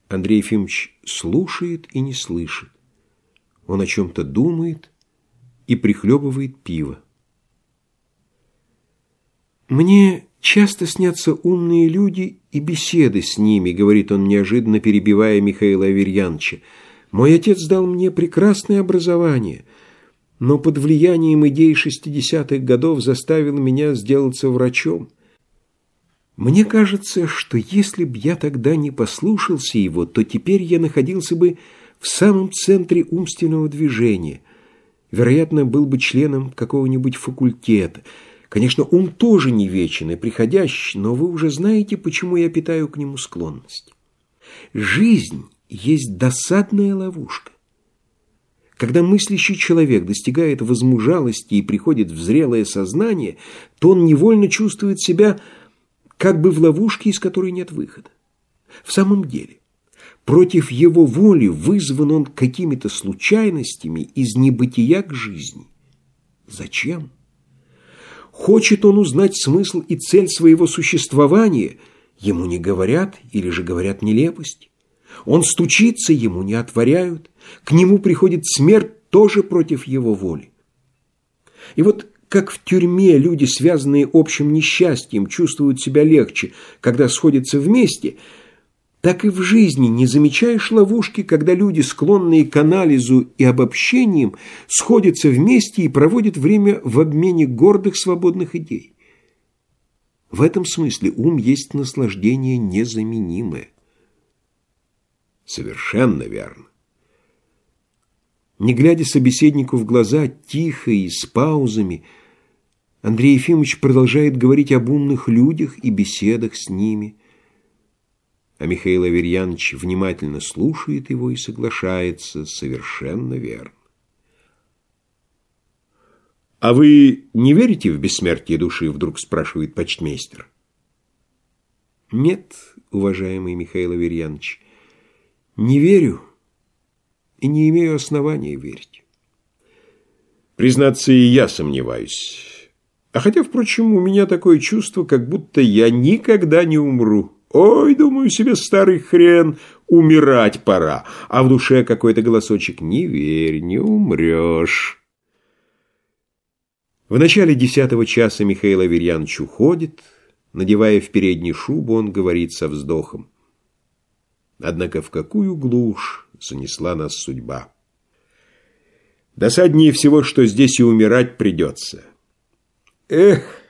Андрей Ефимович слушает и не слышит. Он о чем-то думает и прихлебывает пиво. «Мне часто снятся умные люди и беседы с ними», — говорит он, неожиданно перебивая Михаила Аверьяновича. «Мой отец дал мне прекрасное образование, но под влиянием идей 60-х годов заставил меня сделаться врачом. Мне кажется, что если б я тогда не послушался его, то теперь я находился бы в самом центре умственного движения. Вероятно, был бы членом какого-нибудь факультета. Конечно, ум тоже не вечен и приходящий, но вы уже знаете, почему я питаю к нему склонность. Жизнь есть досадная ловушка. Когда мыслящий человек достигает возмужалости и приходит в зрелое сознание, то он невольно чувствует себя как бы в ловушке, из которой нет выхода. В самом деле, против его воли вызван он какими-то случайностями из небытия к жизни. Зачем? Хочет он узнать смысл и цель своего существования, ему не говорят или же говорят нелепость. Он стучится, ему не отворяют. К нему приходит смерть тоже против его воли. И вот как в тюрьме люди, связанные общим несчастьем, чувствуют себя легче, когда сходятся вместе, так и в жизни не замечаешь ловушки, когда люди, склонные к анализу и обобщениям, сходятся вместе и проводят время в обмене гордых свободных идей. В этом смысле ум есть наслаждение незаменимое. Совершенно верно. Не глядя собеседнику в глаза, тихо и с паузами, Андрей Ефимович продолжает говорить об умных людях и беседах с ними. А Михаил Аверьянович внимательно слушает его и соглашается. Совершенно верно. «А вы не верите в бессмертие души?» — вдруг спрашивает почтмейстер. «Нет, уважаемый Михаил Аверьянович, не верю и не имею основания верить». «Признаться, и я сомневаюсь. А хотя, впрочем, у меня такое чувство, как будто я никогда не умру. Ой, думаю себе, старый хрен, умирать пора». А в душе какой-то голосочек: «Не верь, не умрешь». В начале 10-го часа Михаил Аверьянович уходит. Надевая в передней шубу, он говорит со вздохом: «Однако в какую глушь занесла нас судьба! Досаднее всего, что здесь и умирать придется. Эх,